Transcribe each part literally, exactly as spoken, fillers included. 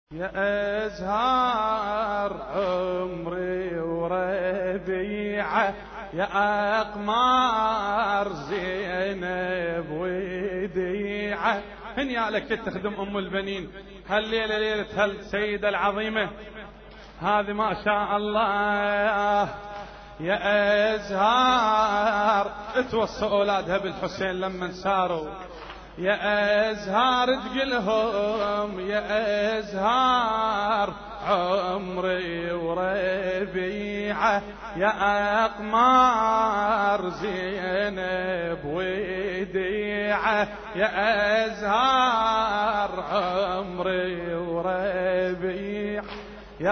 يا أزهار عمري وربيعة، يا أقمار زينب وديعة، هنيالك تتخدم أم البنين هالليلة ليلة هالسيدة العظيمة هذه ما شاء الله. يا أزهار توصى أولادها بالحسين لما ساروا، يا أزهار تقلهم يا أزهار عمري وربيعة، يا أقمار زينب وديعة، يا أزهار عمري وربيعة، يا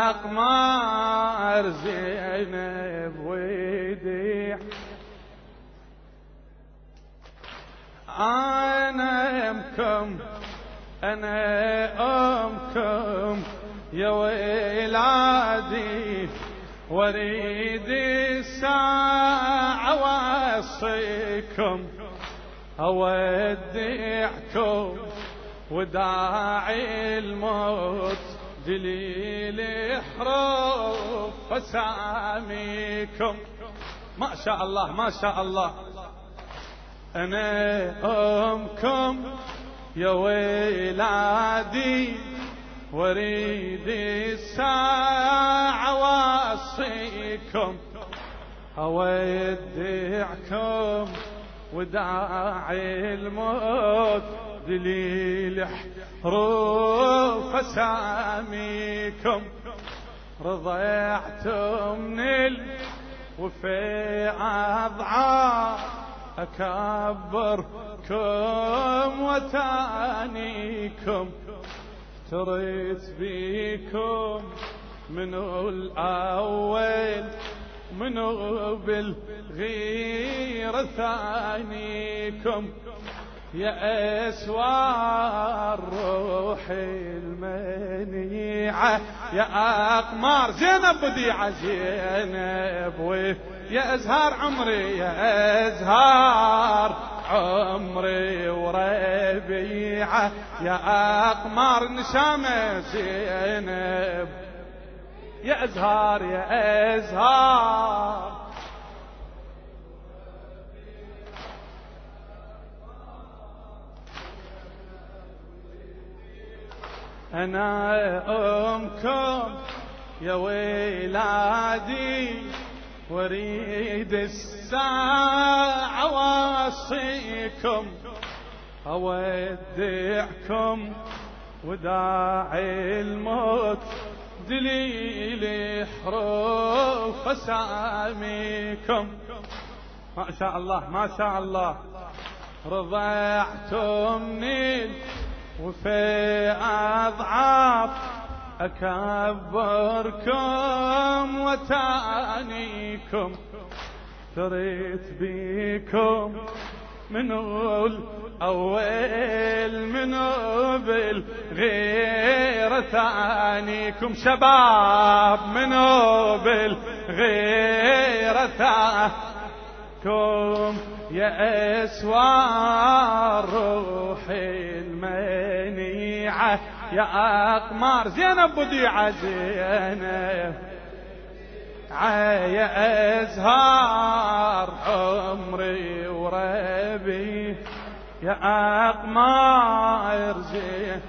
أقمار زينب وديعة. أنا أمكم أنا أمكم يا ولادي، واريد الساعة واوصيكم أودعكم وداعي الموت دليل حروف فساميكم. ما شاء الله ما شاء الله. أنا أمكم يا ولادي، واريد الساعة واوصيكم أودعكم وداعي الموت دليل حروف أساميكم. رضعتم من الوفي أضعاف أكبركم وتانيكم، افتريت بيكم منو الأول منو بالغيرة ثانيكم. يا أسوار روحي المنيعة، يا أقمار زينب بديعة زينب و يا أزهار عمري، يا أزهار عمري وربيعة، يا أقمار نشامة زينب، يا أزهار يا أزهار. أنا أمكم يا ولادي، واريد الساعة واوصيكم أودعكم وداعي الموت دليل حروف أساميكم. ما شاء الله ما شاء الله. رضعتمني وفي أضعاف أكبركم وتانيكم، ثريت بيكم منو الأول منو بالغير ثانيكم، شباب منو بالغير ثانيكم. يا أسوار روحي المنيعة، يا أقمار زينب بديعة زينب، يا أزهار عمري وربي، يا أقمار زينب.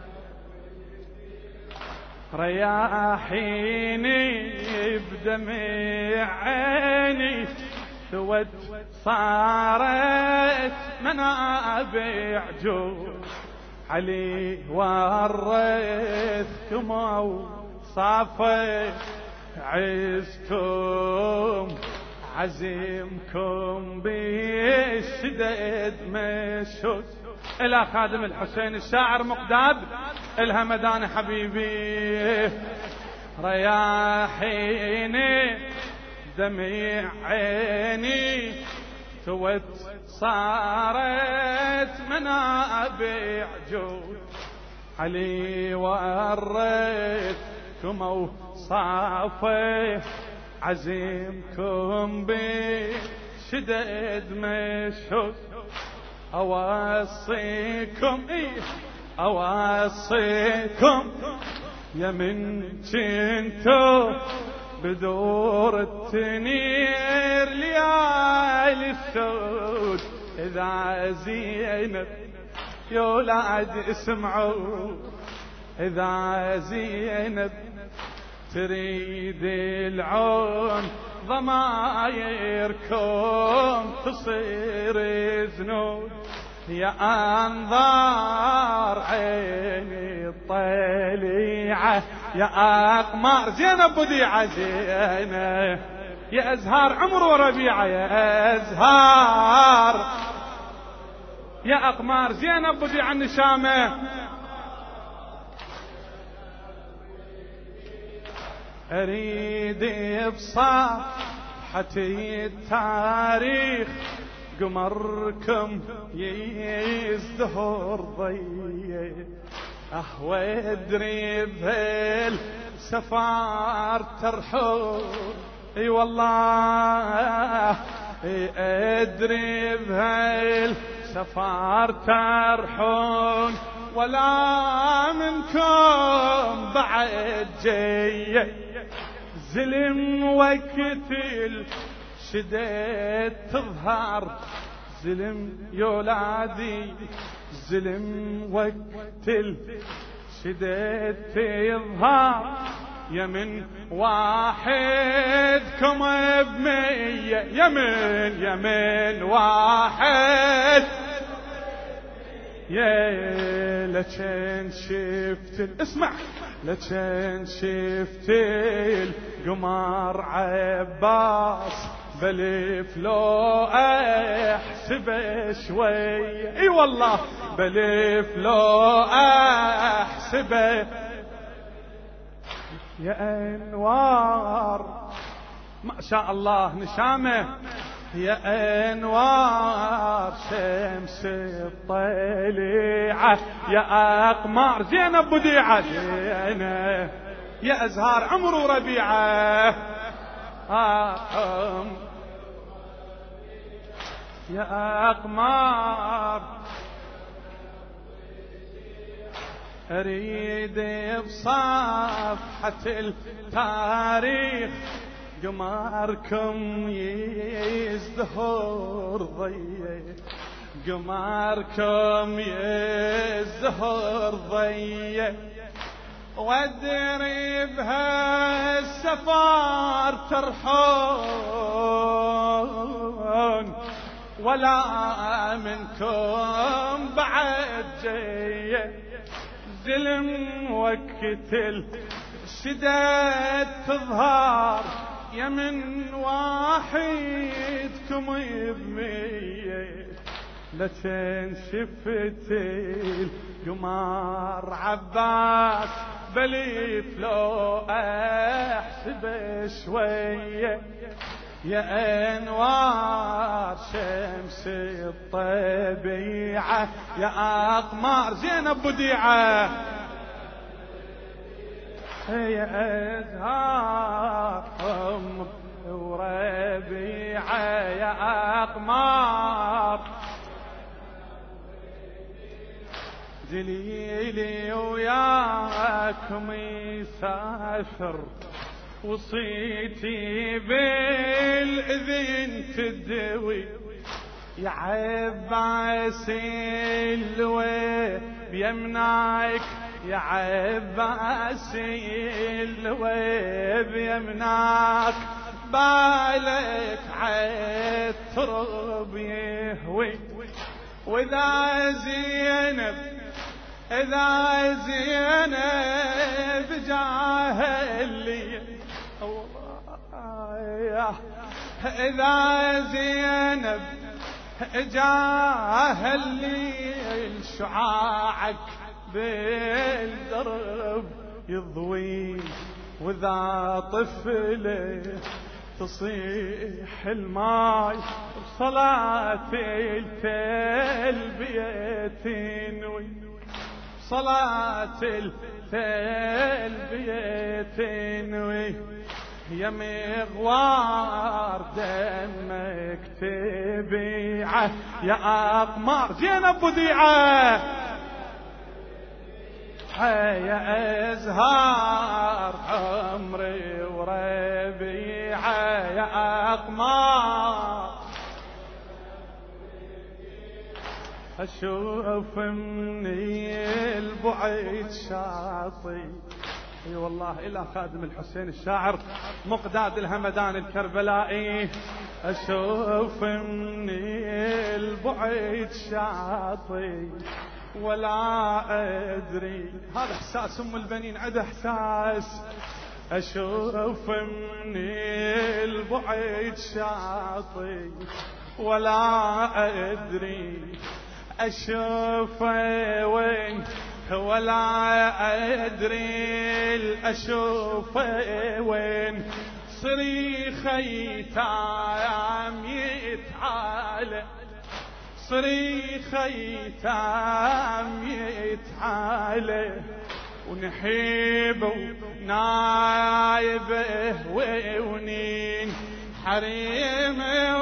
رياحيني بدمع عيني سود صارت منابع جود، علي ورثكم وصافي عزكم عزيمكم بالشدد مشود. إلى خادم الحسين الشاعر مقداد الهمدان حبيبي. رياحيني دمع عيني سود صارت منابع جود، علي ورثكم وصافي عزيمكم بشدد مشهود. أوصيكم إيه أوصيكم يا من كنتو بدور التنير ليالي السود. إذا زينب يا ولاد اسمعوا، إذا زينب تريد العون ضمايركم تصير ذنوب. يا أنظار عيني الطليعة يا أقمار زينب بديعة زينب، يا أزهار عمر وربيعة يا أزهار، يا أقمار زينب بديعة النشامة. أريد بصفحة التاريخ قمركم يزدهر ضي. أهوى أدري بهالسفار ترحون، اي والله أدري بهالسفار ترحون، ولا منكم بعد جاي زلم وقت الشديد تظهر. زلم يولادي زلم وقت الشديد تظهر، يا من واحدكم بمية، يا من يا من واحد يا لكن شفت اسمع لكن شفت القمر عباس بلف لو احسب شوي. اي والله بلف لو احسب يا انوار ما شاء الله نشامه، يا انوار شمس الطليعة يا اقمار زينب بديعة زينب، يا ازهار عمر وربيعة آه يا اقمار. اريد بصفحة التاريخ قمركم يزدهر ضي، قمركم يزدهر ضي، وادري بهالسفار ترحون، ولا منكم بعد جاي زلم وقت الشداد تظهر، يا من واحدكم بمية لكن شفت القمر عباس بليف لو احسب شوية، يا انوار شمس الطبيعة يا اقمار زينب بديعة، يا ازهار عمر وربيعة يا اقمار. دليلي وياكم يسافر وصيتي بالاذن تدوي، يا عباس الوي بيمنعك، يا عباس الوي بيمنعك، بالك عالترب يهوي. واذا زينب إذا زينب جاهلية، إذا زينب جاهلية شعاعك بالدرب يضوي، وإذا طفله تصيح الماي بصلاة التلبية تنوي، صلاة التلبية تنوي، يا مغوار دمك تبيعه يا أقمار زينب بديعة، يا أزهار عمري وربيعة يا أقمار أشوف مني البعيد شاطي. اي والله إلى خادم الحسين الشاعر مقداد الهمدان الكربلائي أشوف مني البعيد شاطي ولا أدري. هذا إحساس أم البنين، عده إحساس. أشوف مني البعيد شاطي ولا أدري أشوف وين ولا أدري أشوف وين صريخ يتام يتعالى صريخ يتام يتعالى ونحيب ونايبه وونين حريم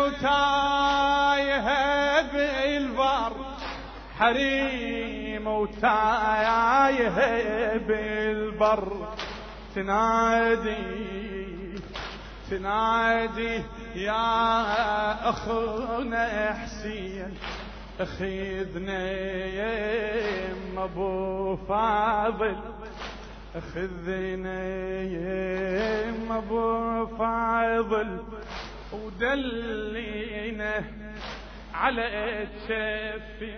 وتايه بالبر حريم وتايه بالبر تنادي تنادي يا أخونا حسين اخذنا يم ابو فاضل اخذنا يم ابو فاضل ودلينا على التشفي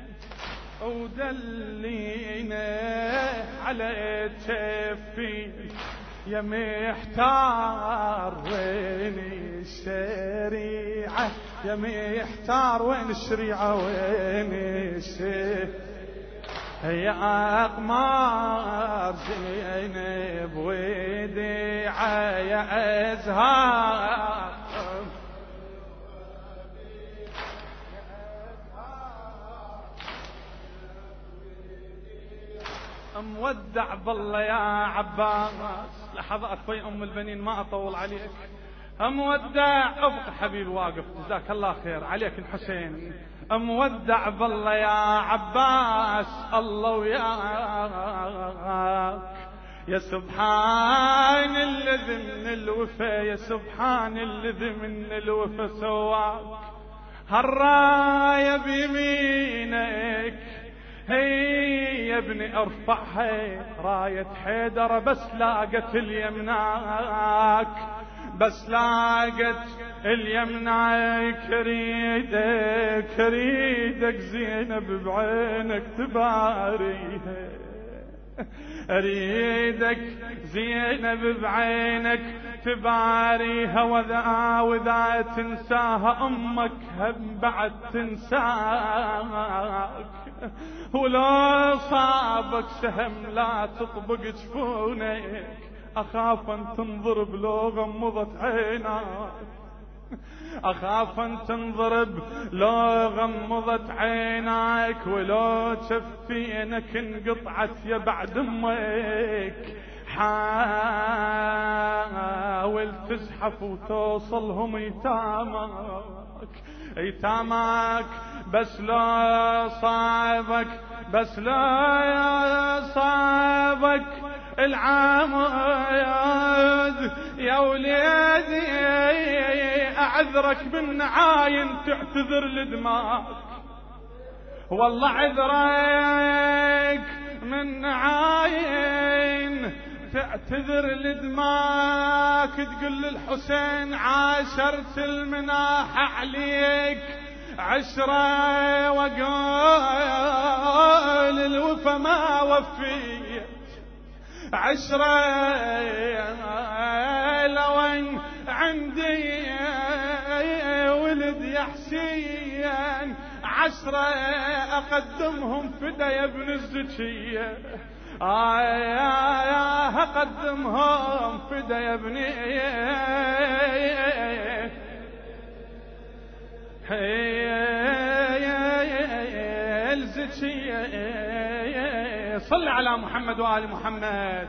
ودلينا على التشفي يا محتار وين الشريعة يا محتار وين الشريعة وين الشريعة يا أقمار زينب وديعة يا أزهار مودع بالله يا عباس. لحظات في أم البنين ما أطول عليك. مودع أبقى حبيبي واقف جزاك الله خير عليك الحسين. مودع بالله يا عباس الله وياك يا سبحان الذي من الوفا يا سبحان الذي من الوفا سواك. هالراية بيمينك هي يا ابني ارفعها راية حيدر بس لاقت اليمناك بس لاقت اليمناك ريدك ريدك زينب بعينك تباريها اريدك زينب بعينك تباريها وذا وذا تنساها امك هم بعد تنساك ولو صابك سهم لا تطبق جفونك اخاف ان تنضرب لو غمضت عينك اخاف ان تنضرب لو غمضت عينك ولو تشفينك انقطعت يا بعد امك حاول تزحف وتوصلهم ايتامك ايتامك بس لا صعبك بس لا صعبك العمود يا وليدي اعذرك بالنعاين تعتذر لدماك والله عذرك من نعاين تعتذر لدماك تقول للحسين عاشرت المناحة عليك عشرة وقال الوفا ما وفيت عشرة لوين عندي ولد يا حسين عشرة أقدمهم فدا يا ابن الزكية آه يا أقدمهم فدا يا ابني الزكية صل على محمد وآل محمد.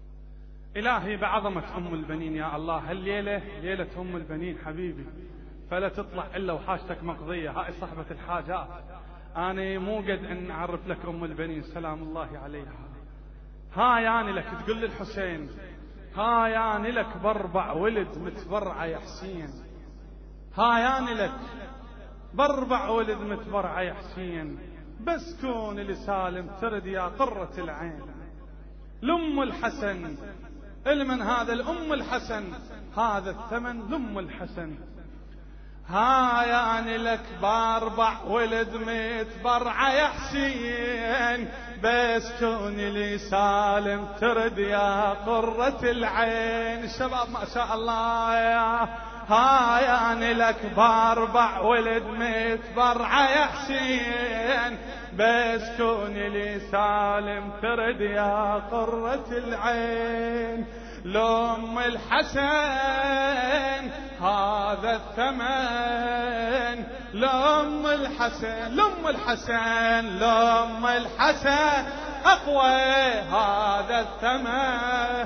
إلهي بعظمة أم البنين يا الله هالليلة ليلة أم البنين حبيبي فلا تطلع إلا وحاجتك مقضية. هاي صاحبة الحاجات. أنا مو قد أن أعرف لك أم البنين سلام الله عليها. هاي أنا لك تقول للحسين هاي أنا لك بربع ولد متبرعة يا حسين. هاي أنا لك بربع ولد متبرعة يا حسين، بس كون لسالم ترد يا قرة العين. لأم الحسن المن هذا الأم الحسن، هذا الثمن لأم الحسن. هاي أنا لك باربع ولد متبرعة يا حسين، بس كون لي سالم ترد يا قرة العين. الشباب ما شاء الله يا هاي أنا لك باربع ولد متبرعة يا حسين، بس كون لي سالم ترد يا قرة العين. لأم الحسن هذا الثمن، لأم الحسن لأم الحسن لأم الحسن أقوى هذا الثمن.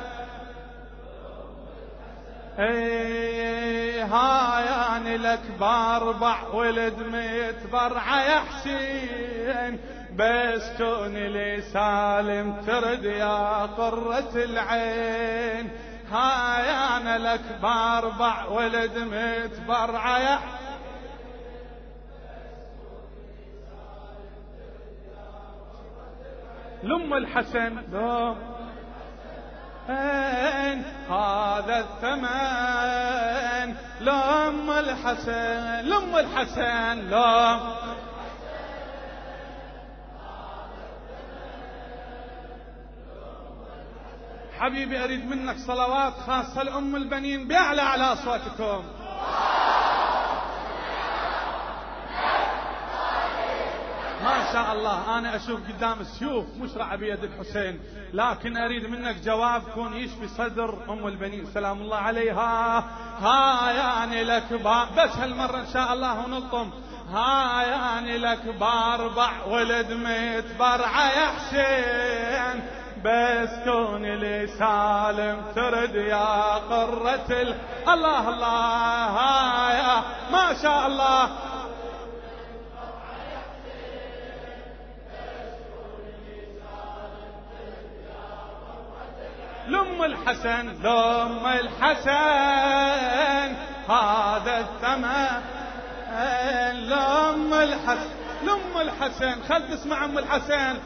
اي هاي أنا لك باربع ولد متبرعة يا حسين، بس كون لي سالم ترد يا قرة العين. هاي أنا لك باربع ولد متبرعة يا حسين، لأم الحسن لأم هذا الثمن. لأم الحسن لأم الحسن لأم حبيبي أريد منك صلوات خاصة لأم البنين بأعلى على أصواتكم. ما شاء الله أنا أشوف قدام السيوف مشرعة بيد الحسين، لكن أريد منك جواب كون يشفي صدر أم البنين سلام الله عليها. هاي أنا لك بس هالمرة إن شاء الله ونلطم. هاي أنا لك باربع ولد متبرعة يا حسين، بس كون لي سالم ترد يا قرة ال... الله الله. هاي ما شاء الله لأم الحسن لأم الحسن هذا الثمن. لأم الحسن لأم الحسن خل تسمع أم الحسن.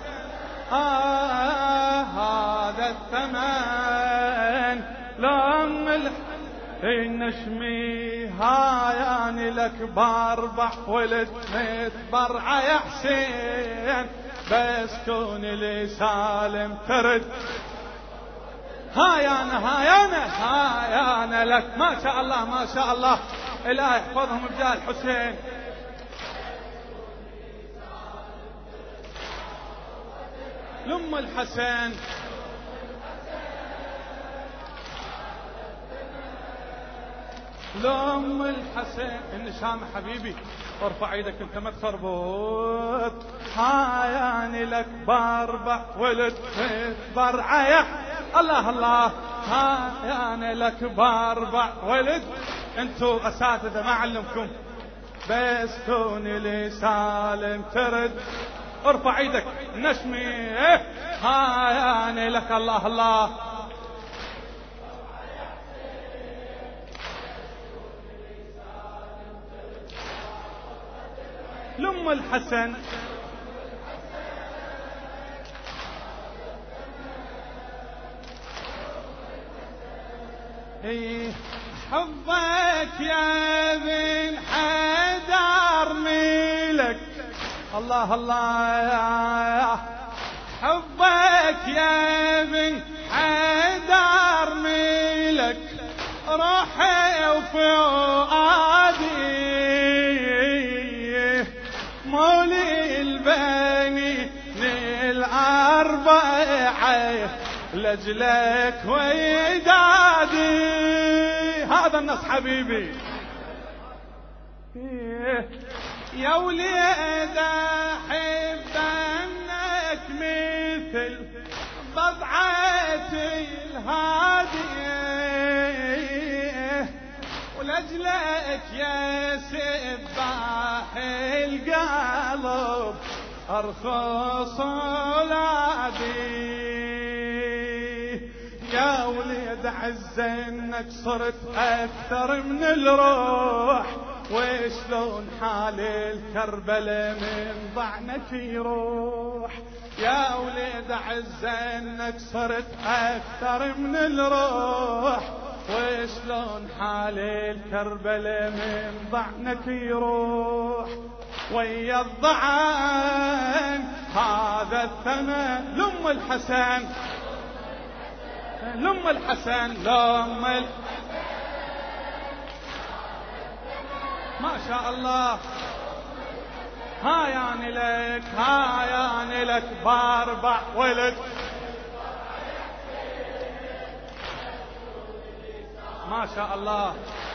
آه هذا الثمن لأم الحسن. النشمي هاي أنا لك باربع ولد متبرعة يا حسين، بس كون لي سالم ترد. هاي أنا هاي أنا هاي أنا لك ما شاء الله ما شاء الله. إله يحفظهم بجاه الحسين. لأم الحسن لأم الحسن. النشام حبيبي ارفع ايدك انت ما تخربط. هاي أنا لك باربع ولد متبرعة يا الله الله. هاي أنا لك باربع ولد. انتو اساتذة ما علمكم، بس كون لي سالم ترد. ارفع ايدك نشمي. هاي أنا لك الله الله. لأم الحسن ايه حبك يا بن حيدر ميلك الله الله. حبك يا بن حيدر ميلك روحي وفؤادي، مولي البنين الأربعة لجلك ويدادي. هذا النص حبيبي. يا وليد أحب أنك مثل ضبعة الهادية، ولا لجلك يا سباح القلب ارخص ولادي يا وليد عز انك صرت اكثر من الروح وشلون حال الكربلة من ضعنك يروح يا وليد عز انك صرت اكثر من الروح وشلون حال الكربلة من ضعنك يروح ويا الضعن هذا الثمن لأم الحسن لأم الحسن لأم ال... ما شاء الله هاياني لك هاياني لك باربع ولد ما شاء الله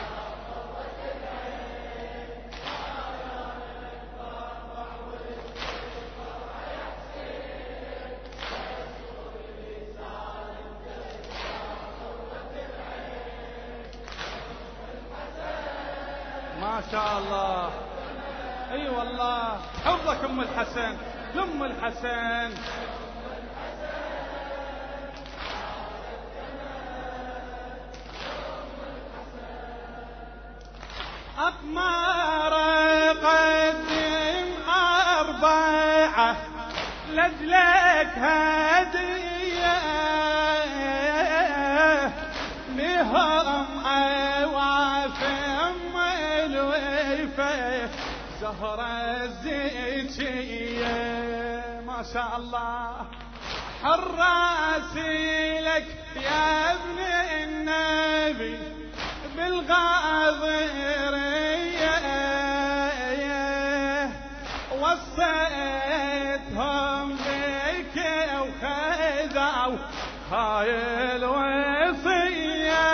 ما شاء الله اي أيوة والله حفظك ام الحسن لام الحسن أقمار قدم أربعة لجلك هدية بهم عوافم الوفا زهرة الزيتية ما شاء الله حراسي لك يا ابن النبي بالغاضرية وصيتهم بك وخذوا هاي الوصية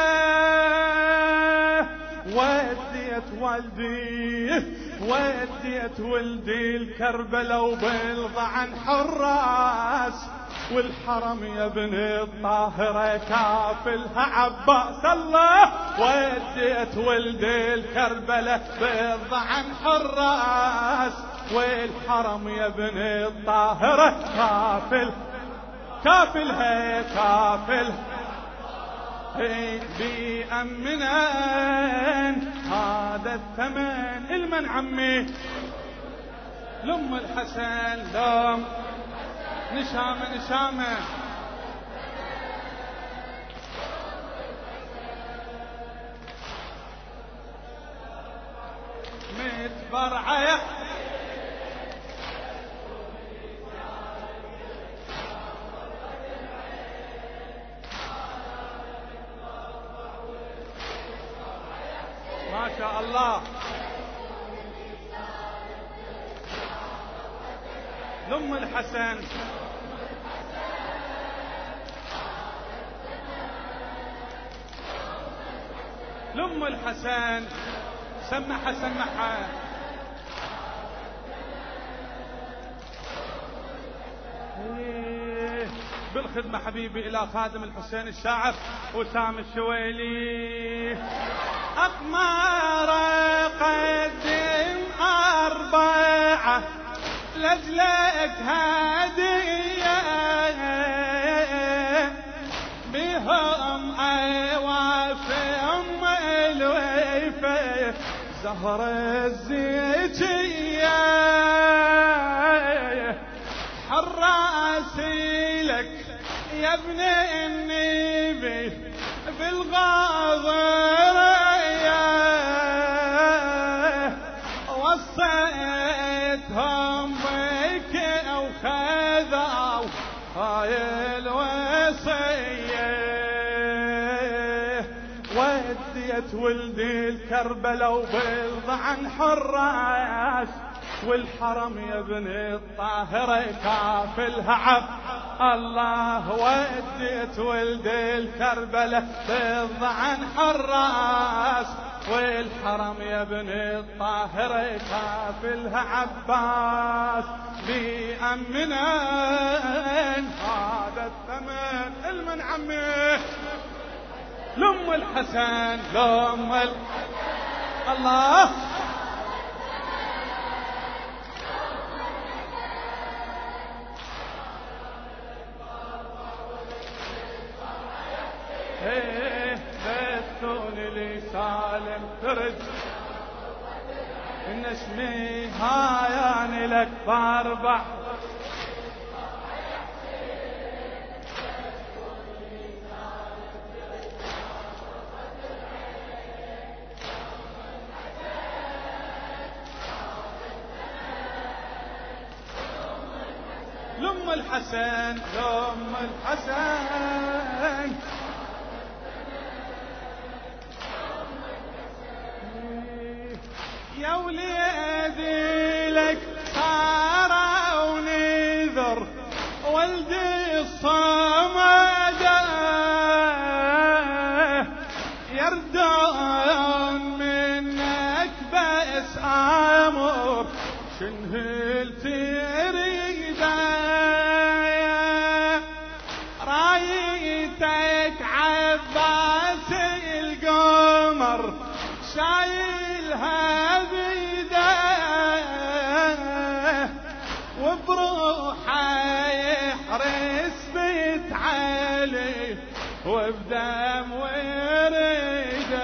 وديت والدي وديت ولدي الكربلة وبالضعن حراس والحرم يا ابن الطاهرة كافلها عباس الله وديت ولدي الكربلة بالضعن حراس والحرم يا ابن الطاهرة كافل كافلها كافل بأمنا هذا الثمن المن عمي لأم الحسن لام نشامة نشامة متبرعة ما شاء الله لأم الحسن لأم الحسن سمحها سمحها بالخدمة حبيبي إلى خادم الحسين الشاعر وسام الشويلي أقمار قدم أربعة لجلك هدية بهم عوافم الوفا زهر الزيتية حراسي لك يا ابن النبي بالغاضرية وصيتهم بك وخذوا هاي الوصية وديت ولدي الكربلة وبالضعن حراس والحرم يا ابن الطاهرة كافلها عب الله وديت ولدي الكربلة بالضعن حراس والحرم يا ابن الطاهرة كافلها عباس بأمنا هذا الثمن المن عمي لأم الحسن لأم الحسن الله ايه بيتون لي سالم ترد النشمي هاياني لك باربع لم الحسن لم الحسن يا وليدي لك صار ونذر ولدي الصمد يردون منك بس امر شنهل تريده رايتك عباس القمر شايلها بيده وبروحه يحرس بيت علي وبدم وريده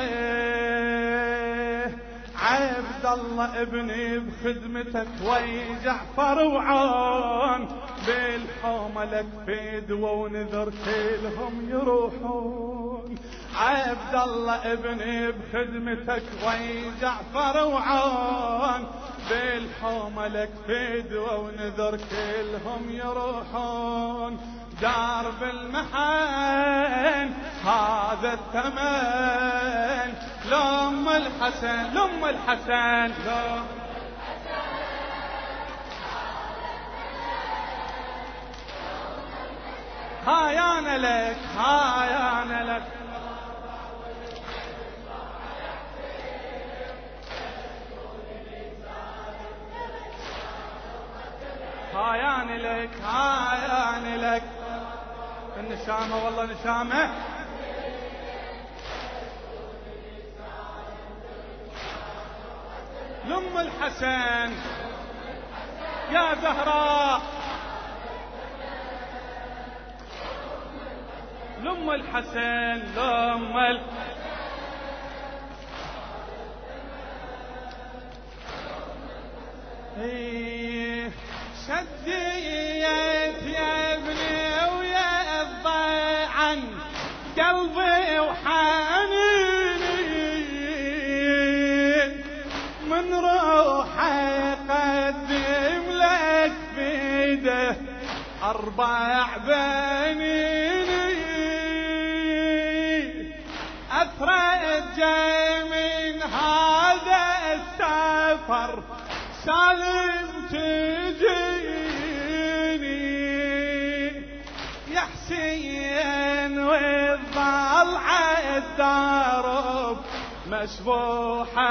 عبد الله ابني بخدمتك وي جعفر وعون بالحومة لك فدوة ونذر كلهم يروحون عبد الله ابني بخدمتك وي جعفر وعون بالحومة لك فدوة ونذر كلهم يروحون دار بالمحن هذا الثمن لم الحسن لم الحسن لم هاي انا لك هاي انا لك هاي انا لك هاي انا لك النشامة والله نشامة لم الحسن يا زهراء لم الحسن لم ال... ايه شديت يا ابني ويا الضيعن قلبي وحنيني من روحه يقدم لك بيده اربع بنيني اترجى من هذا السفر سالم تجيني يا حسين والضلعة الدارب مشبوحة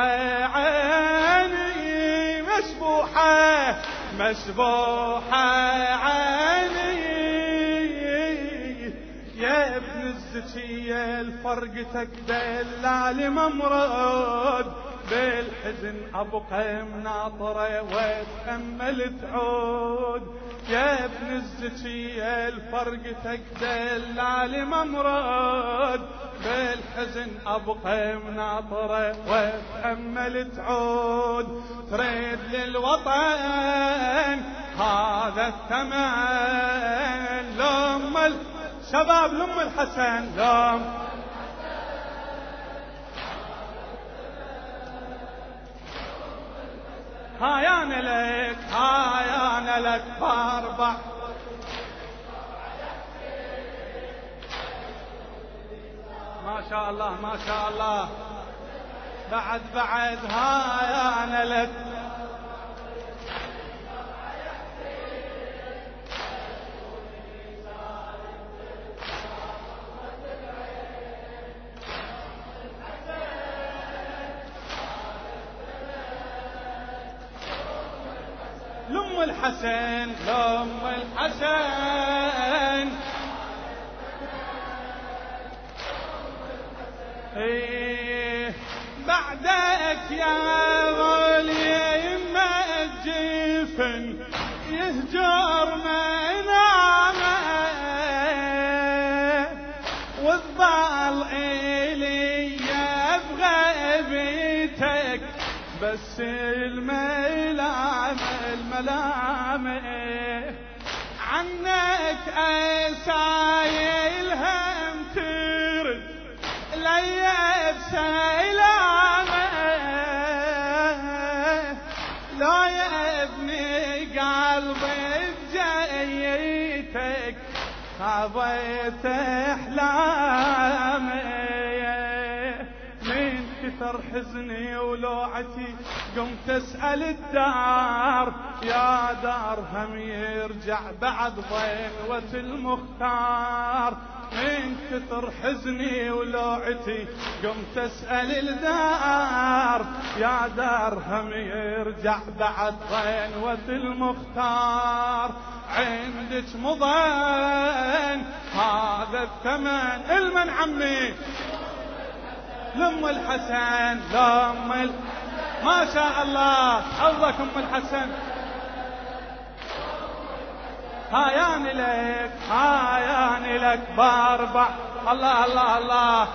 عيني مشبوحة مشبوحة عيني يا ابن الزكية الفرقتك دلال ممرض بالحزن ابقى مناطره واتامل تعود يا ابن الزكية الفرقتك دلال ممرض بالحزن ابقى مناطره واتامل تعود تريد للوطن هذا الثمن لم الشباب لم الحسن لم هاي انا لك هاي انا لك باربع ما شاء الله ما شاء الله بعد بعد هاي انا لك لم الحسن لم الحسن ايه بعدك يا غالي ما الجفن يهجر منامه والضال إلي بغيبتك بس الملام الملامه عنك أسايل هم ترد لي بسلامه لا يا ابني قلبي بجيتك خضيت احلامي من كثر حزني ولوعتي قمت اسال الدار يا دار هم يرجع بعد ضينوة المختار من كثر حزني ولوعتي قمت اسال الدار يا دار هم يرجع بعد ضينوة المختار عندك مضان هذا الثمن المن عمي لأم الحسن لأم ال... ما شاء الله حظك أم الحسن هاياني لك هاياني لك باربع الله الله الله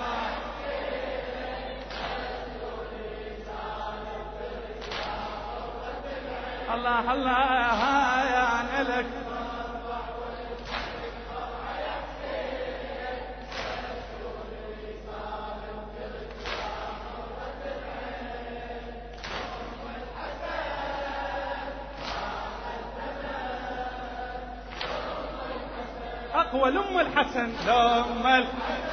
الله الله هاياني لك أقوى لأم الحسن لأم الحسن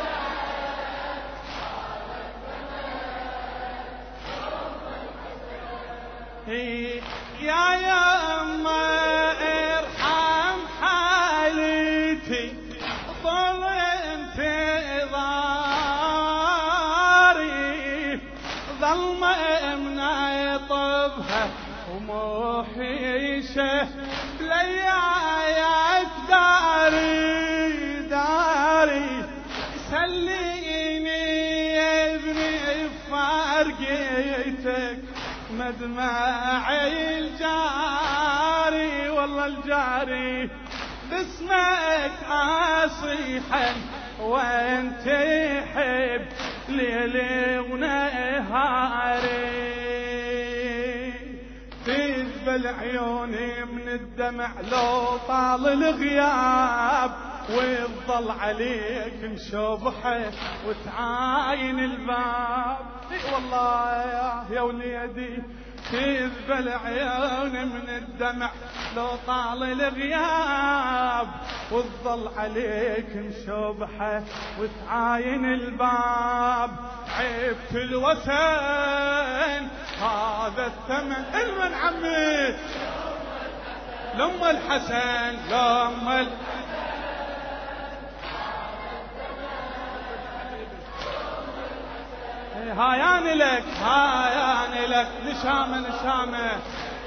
يا يا أما ارحم حالتي ظل انتظاري ظلمة من يطبها وموحيشه لياك داري داري سليني يا ابني فارقيتك مدمعي الجاري والله الجاري باسمك اصيحا وانت يحب ليلي ونهاري تذبل عيوني من الدمع لو طال الغياب ويفضل عليك مشوبحه وتعاين الباب اي والله يا, يا وليدي تذبل عيوني من الدمع لو طال الغياب وتظل عليك مشوبحه وتعاين الباب عيبت الوثن هذا الثمن المن عمي لأم الحسن لأم الحسن هاياني لك هاياني لك نشامة نشامة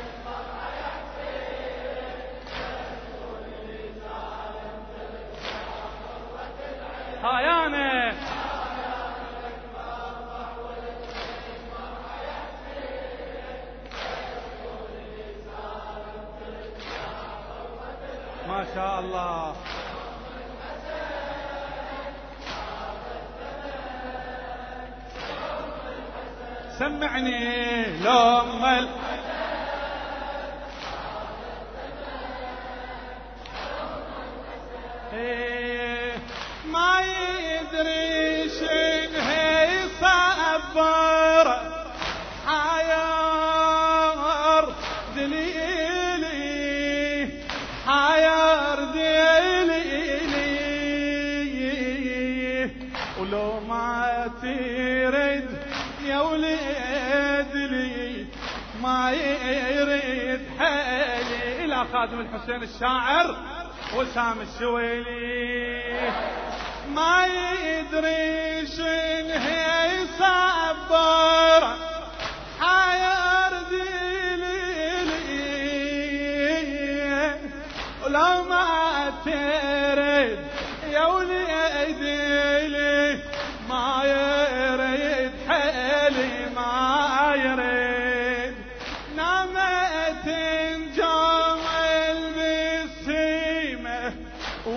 هاياني ما شاء الله سمعني لأم الحسن إيه ما يدري شنه يصبر حيار دليلي حيار دليلي ولو ما تريد يا وليد لي ما يريد حالي إلى خادم الحسين الشاعر وسام الشويلي ما يدري شنه يصبر حيار دليلي ولو ما تريد يا وليد لي ما يريد حالي ما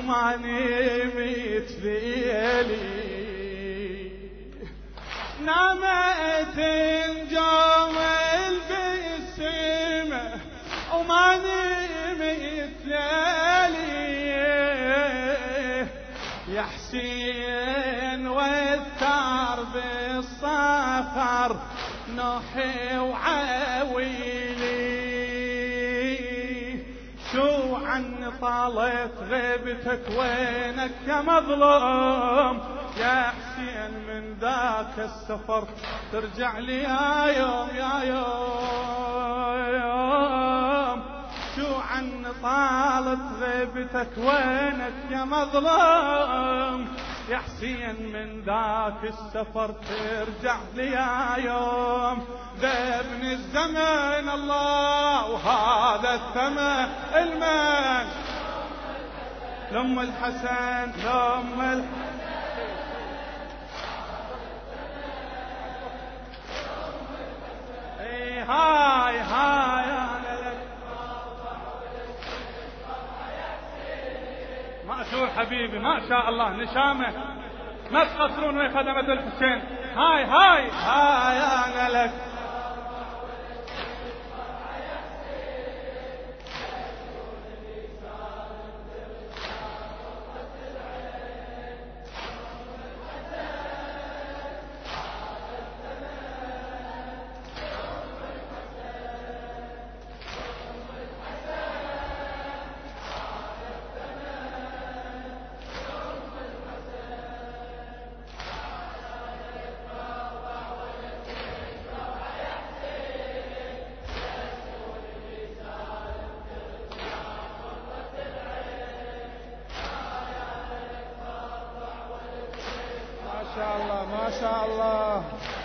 وما نمت ليلي نامت نجوم بالسماء وما نمت ليلي يا حسين والثار بالصفر نوحي وعويلي شو عن طالت غيبتك وينك يا مظلوم يا حسين من ذاك السفر ترجع لي يا يوم يا يوم شو عن طالت غيبتك وينك يا مظلوم يا حسين من ذاك السفر ترجع لي يا يوم ذا ابن الزمن الله وهذا الثمن المن لأم الحسن لأم الحسن اي هاي هاي انا لك ما شو حبيبي ما شاء الله نشامه ما تقصرون ويا خدمة الحسين هاي هاي هاي انا لك ما شاء الله ما شاء الله.